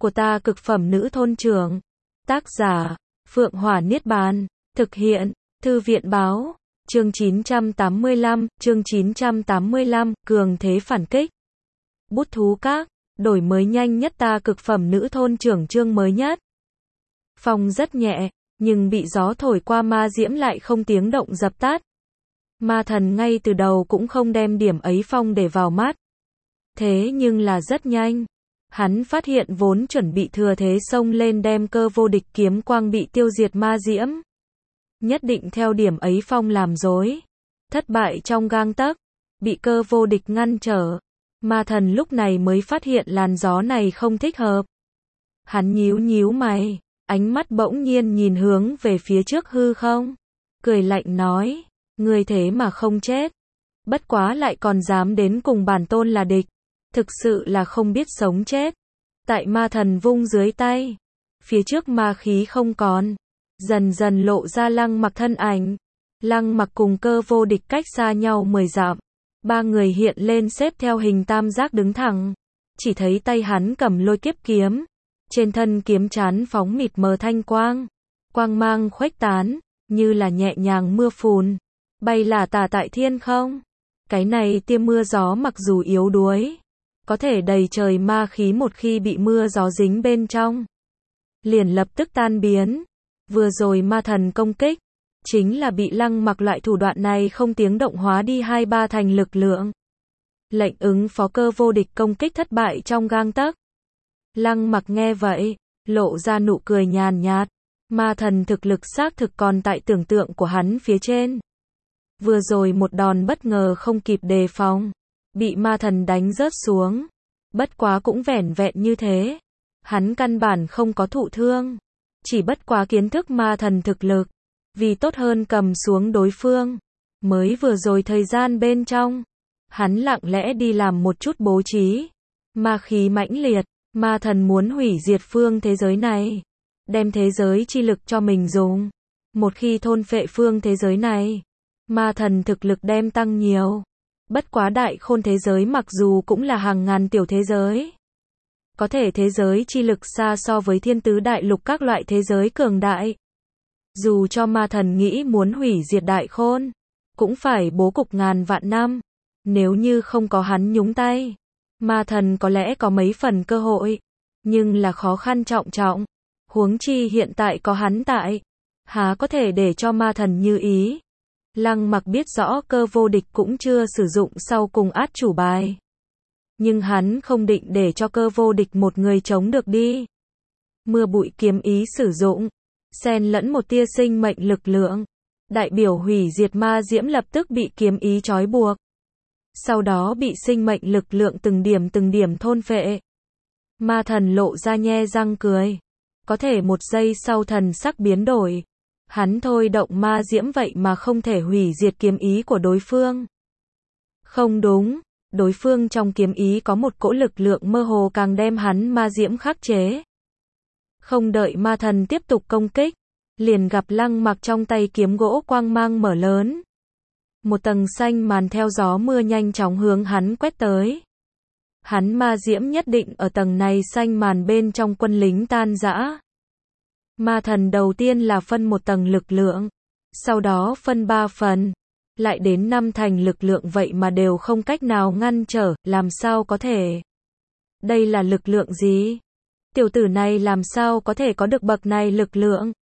của ta cực phẩm nữ thôn trưởng. Tác giả, Phượng Hỏa Niết Bàn. Thực hiện, Thư viện báo. Chương 985, cường thế phản kích. Bút thú các, đổi mới nhanh nhất ta cực phẩm nữ thôn trưởng chương mới nhất. Phong rất nhẹ, nhưng bị gió thổi qua ma diễm lại không tiếng động dập tắt. Ma thần ngay từ đầu cũng không đem điểm ấy phong để vào mắt. Thế nhưng là rất nhanh. Hắn phát hiện vốn chuẩn bị thừa thế xông lên đem cơ vô địch kiếm quang bị tiêu diệt ma diễm. Nhất định theo điểm ấy phong làm dối. Thất bại trong gang tấc, bị cơ vô địch ngăn trở. Ma thần lúc này mới phát hiện làn gió này không thích hợp. Hắn nhíu nhíu mày, ánh mắt bỗng nhiên nhìn hướng về phía trước hư không. Cười lạnh nói, ngươi thế mà không chết. Bất quá lại còn dám đến cùng bản tôn là địch. Thực sự là không biết sống chết. Tại ma thần vung dưới tay. Phía trước ma khí không còn. Dần dần lộ ra Lăng Mặc thân ảnh. Lăng Mặc cùng cơ vô địch cách xa nhau 10 dặm. Ba người hiện lên xếp theo hình tam giác đứng thẳng. Chỉ thấy tay hắn cầm lôi kiếp kiếm. Trên thân kiếm chán phóng mịt mờ thanh quang. Quang mang khuếch tán, như là nhẹ nhàng mưa phùn. Bay lả tả tại thiên không. Cái này tia mưa gió mặc dù yếu đuối. Có thể đầy trời ma khí một khi bị mưa gió dính bên trong. Liền lập tức tan biến. Vừa rồi ma thần công kích. Chính là bị Lăng Mặc loại thủ đoạn này không tiếng động hóa đi 2/3 thành lực lượng. Lệnh ứng phó cơ vô địch công kích thất bại trong gang tấc. Lăng Mặc nghe vậy, lộ ra nụ cười nhàn nhạt. Ma thần thực lực xác thực còn tại tưởng tượng của hắn phía trên. Vừa rồi một đòn bất ngờ không kịp đề phòng. Bị ma thần đánh rớt xuống. Bất quá cũng vẻn vẹn như thế. Hắn căn bản không có thụ thương. Chỉ bất quá kiến thức ma thần thực lực. Vì tốt hơn cầm xuống đối phương. Mới vừa rồi thời gian bên trong. Hắn lặng lẽ đi làm một chút bố trí. Ma khí mãnh liệt. Ma thần muốn hủy diệt phương thế giới này. Đem thế giới chi lực cho mình dùng. Một khi thôn phệ phương thế giới này. Ma thần thực lực đem tăng nhiều. Bất quá đại khôn thế giới mặc dù cũng là hàng ngàn tiểu thế giới. Có thể thế giới chi lực xa so với thiên tứ đại lục các loại thế giới cường đại. Dù cho ma thần nghĩ muốn hủy diệt đại khôn, cũng phải bố cục ngàn vạn năm. Nếu như không có hắn nhúng tay, ma thần có lẽ có mấy phần cơ hội. Nhưng là khó khăn trọng trọng. Huống chi hiện tại có hắn tại. Há có thể để cho ma thần như ý. Lăng Mặc biết rõ cơ vô địch cũng chưa sử dụng sau cùng át chủ bài. Nhưng hắn không định để cho cơ vô địch một người chống được đi. Mưa bụi kiếm ý sử dụng. Xen lẫn một tia sinh mệnh lực lượng. Đại biểu hủy diệt ma diễm lập tức bị kiếm ý trói buộc. Sau đó bị sinh mệnh lực lượng từng điểm thôn phệ. Ma thần lộ ra nhe răng cười. Có thể một giây sau thần sắc biến đổi. Hắn thôi động ma diễm vậy mà không thể hủy diệt kiếm ý của đối phương. Không đúng, đối phương trong kiếm ý có một cỗ lực lượng mơ hồ càng đem hắn ma diễm khắc chế. Không đợi ma thần tiếp tục công kích, liền gặp Lăng Mặc trong tay kiếm gỗ quang mang mở lớn. Một tầng xanh màn theo gió mưa nhanh chóng hướng hắn quét tới. Hắn ma diễm nhất định ở tầng này xanh màn bên trong quân lính tan rã. Ma thần đầu tiên là phân một tầng lực lượng, sau đó phân 3 phần, lại đến 5 thành lực lượng vậy mà đều không cách nào ngăn trở, làm sao có thể? Đây là lực lượng gì? Tiểu tử này làm sao có thể có được bậc này lực lượng?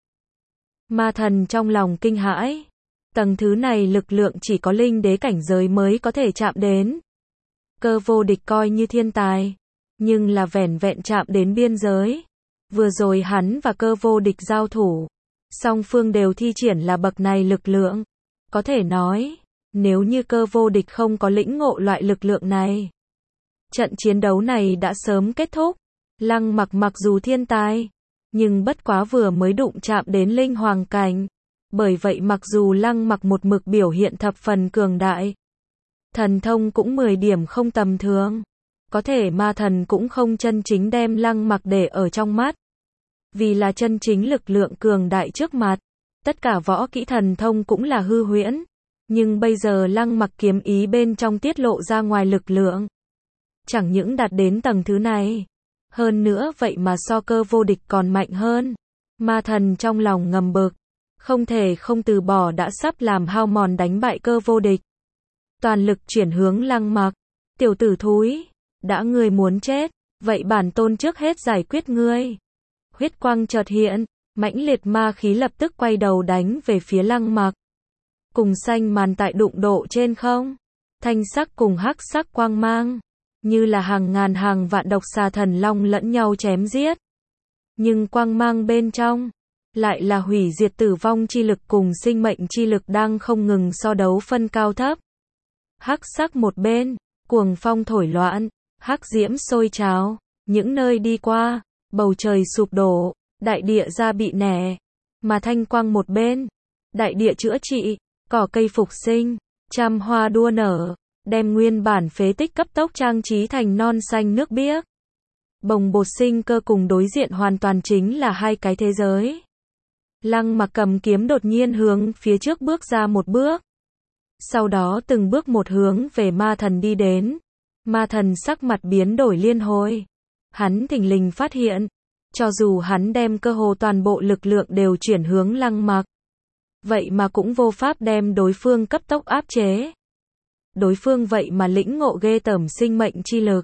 Ma thần trong lòng kinh hãi, tầng thứ này lực lượng chỉ có linh đế cảnh giới mới có thể chạm đến. Cơ vô địch coi như thiên tài, nhưng là vẻn vẹn chạm đến biên giới. Vừa rồi hắn và cơ vô địch giao thủ, song phương đều thi triển là bậc này lực lượng. Có thể nói, nếu như cơ vô địch không có lĩnh ngộ loại lực lượng này, trận chiến đấu này đã sớm kết thúc. Lăng Mặc mặc dù thiên tài, nhưng bất quá vừa mới đụng chạm đến linh hoàng cảnh. Bởi vậy mặc dù Lăng Mặc một mực biểu hiện thập phần cường đại, thần thông cũng 10 điểm không tầm thường. Có thể ma thần cũng không chân chính đem Lăng Mặc để ở trong mắt. Vì là chân chính lực lượng cường đại trước mặt, tất cả võ kỹ thần thông cũng là hư huyễn. Nhưng bây giờ Lăng Mặc kiếm ý bên trong tiết lộ ra ngoài lực lượng. Chẳng những đạt đến tầng thứ này, Hơn nữa vậy mà so cơ vô địch còn mạnh hơn. Ma thần trong lòng ngầm bực, không thể không từ bỏ đã sắp làm hao mòn đánh bại cơ vô địch. Toàn lực chuyển hướng Lăng Mặc. Tiểu tử thúi, đã ngươi muốn chết, vậy bản tôn trước hết giải quyết ngươi. Huyết quang chợt hiện, mãnh liệt ma khí lập tức quay đầu đánh về phía Lăng Mặc. Cùng xanh màn tại đụng độ trên không, thanh sắc cùng hắc sắc quang mang, như là hàng ngàn hàng vạn độc xà thần long lẫn nhau chém giết. Nhưng quang mang bên trong, lại là hủy diệt tử vong chi lực cùng sinh mệnh chi lực đang không ngừng so đấu phân cao thấp. Hắc sắc một bên, cuồng phong thổi loạn, hắc diễm sôi trào, những nơi đi qua, bầu trời sụp đổ, đại địa ra bị nẻ, mà thanh quang một bên, đại địa chữa trị, cỏ cây phục sinh, trăm hoa đua nở, đem nguyên bản phế tích cấp tốc trang trí thành non xanh nước biếc. Bồng bột sinh cơ cùng đối diện hoàn toàn chính là hai cái thế giới. Lăng Mặc cầm kiếm đột nhiên hướng phía trước bước ra một bước. Sau đó từng bước một hướng về ma thần đi đến. Ma thần sắc mặt biến đổi liên hồi. Hắn thình lình phát hiện, cho dù hắn đem cơ hồ toàn bộ lực lượng đều chuyển hướng Lăng Mặc, vậy mà cũng vô pháp đem đối phương cấp tốc áp chế. Đối phương vậy mà lĩnh ngộ ghê tởm sinh mệnh chi lực.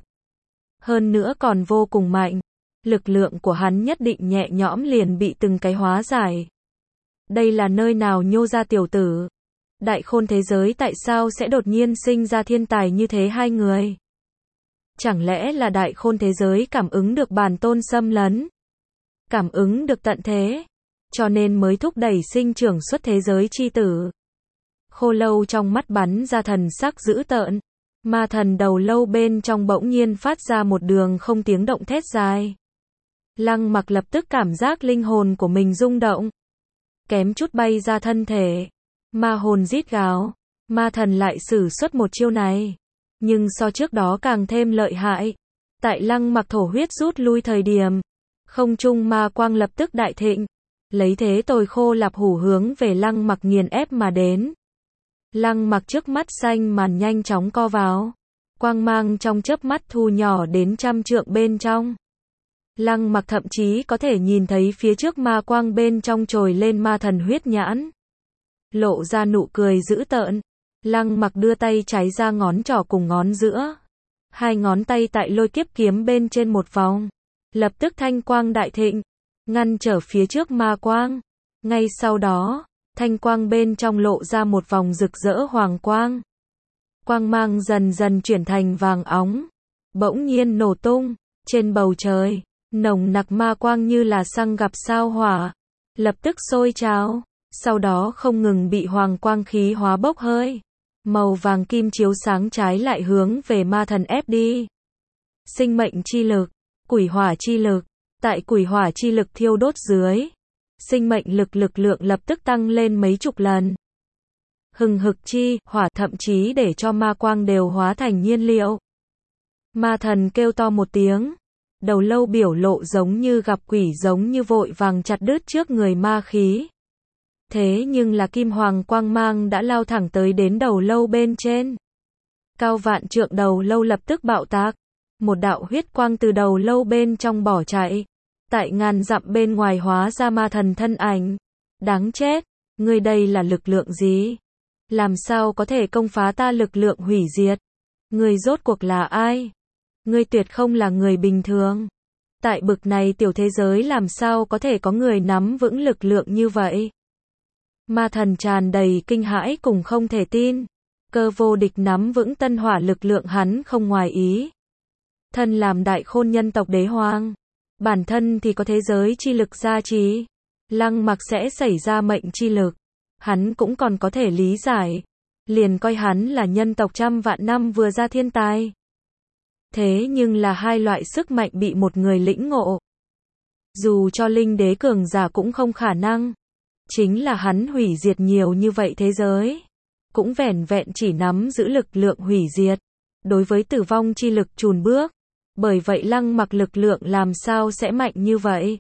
Hơn nữa còn vô cùng mạnh. Lực lượng của hắn nhất định nhẹ nhõm liền bị từng cái hóa giải. Đây là nơi nào nhô ra tiểu tử? Đại khôn thế giới tại sao sẽ đột nhiên sinh ra thiên tài như thế hai người? Chẳng lẽ là đại khôn thế giới cảm ứng được bản tôn xâm lấn? Cảm ứng được tận thế, cho nên mới thúc đẩy sinh trưởng xuất thế giới chi tử. Khô Lâu trong mắt bắn ra thần sắc dữ tợn. Ma thần đầu lâu bên trong bỗng nhiên phát ra một đường không tiếng động thét dài. Lăng Mặc lập tức cảm giác linh hồn của mình rung động, kém chút bay ra thân thể. Ma hồn rít gào, ma thần lại sử xuất một chiêu này, nhưng so trước đó càng thêm lợi hại. Tại Lăng Mặc thổ huyết rút lui thời điểm, không trung ma quang lập tức đại thịnh, lấy thế tồi khô lạp hủ hướng về Lăng Mặc nghiền ép mà đến. Lăng Mặc trước mắt xanh màn nhanh chóng co vào, quang mang trong chớp mắt thu nhỏ đến trăm trượng bên trong. Lăng Mặc thậm chí có thể nhìn thấy phía trước ma quang bên trong trồi lên ma thần huyết nhãn, lộ ra nụ cười dữ tợn. Lăng Mặc đưa tay trái ra ngón trỏ cùng ngón giữa, hai ngón tay tại lôi kiếp kiếm bên trên một vòng, lập tức thanh quang đại thịnh, ngăn trở phía trước ma quang. Ngay sau đó, thanh quang bên trong lộ ra một vòng rực rỡ hoàng quang. Quang mang dần dần chuyển thành vàng óng, bỗng nhiên nổ tung, trên bầu trời, nồng nặc ma quang như là xăng gặp sao hỏa, lập tức sôi trào, sau đó không ngừng bị hoàng quang khí hóa bốc hơi. Màu vàng kim chiếu sáng trái lại hướng về ma thần ép đi. Sinh mệnh chi lực, quỷ hỏa chi lực, tại quỷ hỏa chi lực thiêu đốt dưới, sinh mệnh lực lượng lập tức tăng lên mấy chục lần. Hừng hực chi, hỏa thậm chí để cho ma quang đều hóa thành nhiên liệu. Ma thần kêu to một tiếng, đầu lâu biểu lộ giống như gặp quỷ, giống như vội vàng chặt đứt trước người ma khí. Thế nhưng là kim hoàng quang mang đã lao thẳng tới đến đầu lâu bên trên. Cao vạn trượng đầu lâu lập tức bạo tạc, một đạo huyết quang từ đầu lâu bên trong bỏ chạy, tại ngàn dặm bên ngoài hóa ra ma thần thân ảnh. Đáng chết, ngươi đây là lực lượng gì? Làm sao có thể công phá ta lực lượng hủy diệt? Ngươi rốt cuộc là ai? Ngươi tuyệt không là người bình thường. Tại bực này tiểu thế giới làm sao có thể có người nắm vững lực lượng như vậy? Ma thần tràn đầy kinh hãi cùng không thể tin. Cơ vô địch nắm vững tân hỏa lực lượng hắn không ngoài ý. Thân làm đại khôn nhân tộc đế hoàng, bản thân thì có thế giới chi lực gia trì, Lăng Mặc sẽ xảy ra mệnh chi lực, hắn cũng còn có thể lý giải, liền coi hắn là nhân tộc trăm vạn năm vừa ra thiên tài. Thế nhưng là hai loại sức mạnh bị một người lĩnh ngộ, dù cho linh đế cường giả cũng không khả năng. Chính là hắn hủy diệt nhiều như vậy thế giới, cũng vẻn vẹn chỉ nắm giữ lực lượng hủy diệt, đối với tử vong chi lực chùn bước. Bởi vậy Lăng Mặc lực lượng làm sao sẽ mạnh như vậy?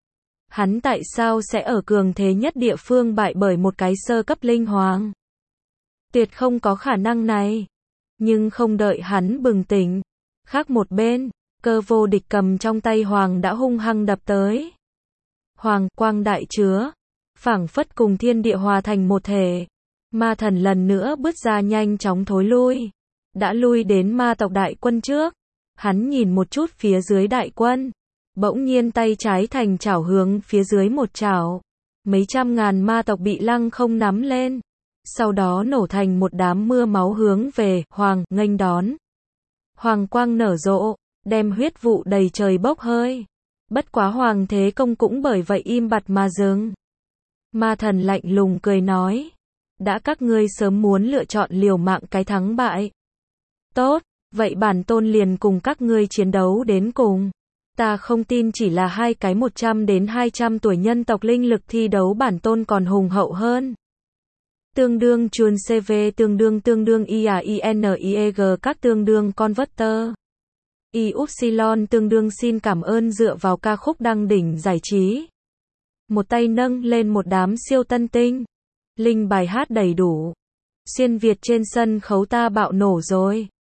Hắn tại sao sẽ ở cường thế nhất địa phương bại bởi một cái sơ cấp linh hoàng? Tuyệt không có khả năng này. Nhưng không đợi hắn bừng tỉnh, khác một bên, Cơ vô địch cầm trong tay hoàng đã hung hăng đập tới. Hoàng quang đại chứa, phảng phất cùng thiên địa hòa thành một thể. Ma thần lần nữa bước ra nhanh chóng thối lui. Đã lui đến ma tộc đại quân trước. Hắn nhìn một chút phía dưới đại quân. Bỗng nhiên tay trái thành chảo hướng phía dưới một chảo. Mấy trăm ngàn ma tộc bị lăng không nắm lên. Sau đó nổ thành một đám mưa máu hướng về hoàng nghênh đón. Hoàng quang nở rộ, đem huyết vụ đầy trời bốc hơi. Bất quá hoàng thế công cũng bởi vậy im bặt mà dừng. Ma thần lạnh lùng cười nói. Đã các ngươi sớm muốn lựa chọn liều mạng cái thắng bại. Tốt, vậy bản tôn liền cùng các ngươi chiến đấu đến cùng. Ta không tin chỉ là 2 cái 100 đến 200 tuổi nhân tộc linh lực thi đấu bản tôn còn hùng hậu hơn. Tương đương chuồn CV tương đương IAINIEG các tương đương converter. YY tương đương xin cảm ơn dựa vào ca khúc đăng đỉnh giải trí. Một tay nâng lên một đám siêu tân tinh. Linh bài hát đầy đủ. Xuyên Việt trên sân khấu ta bạo nổ rồi.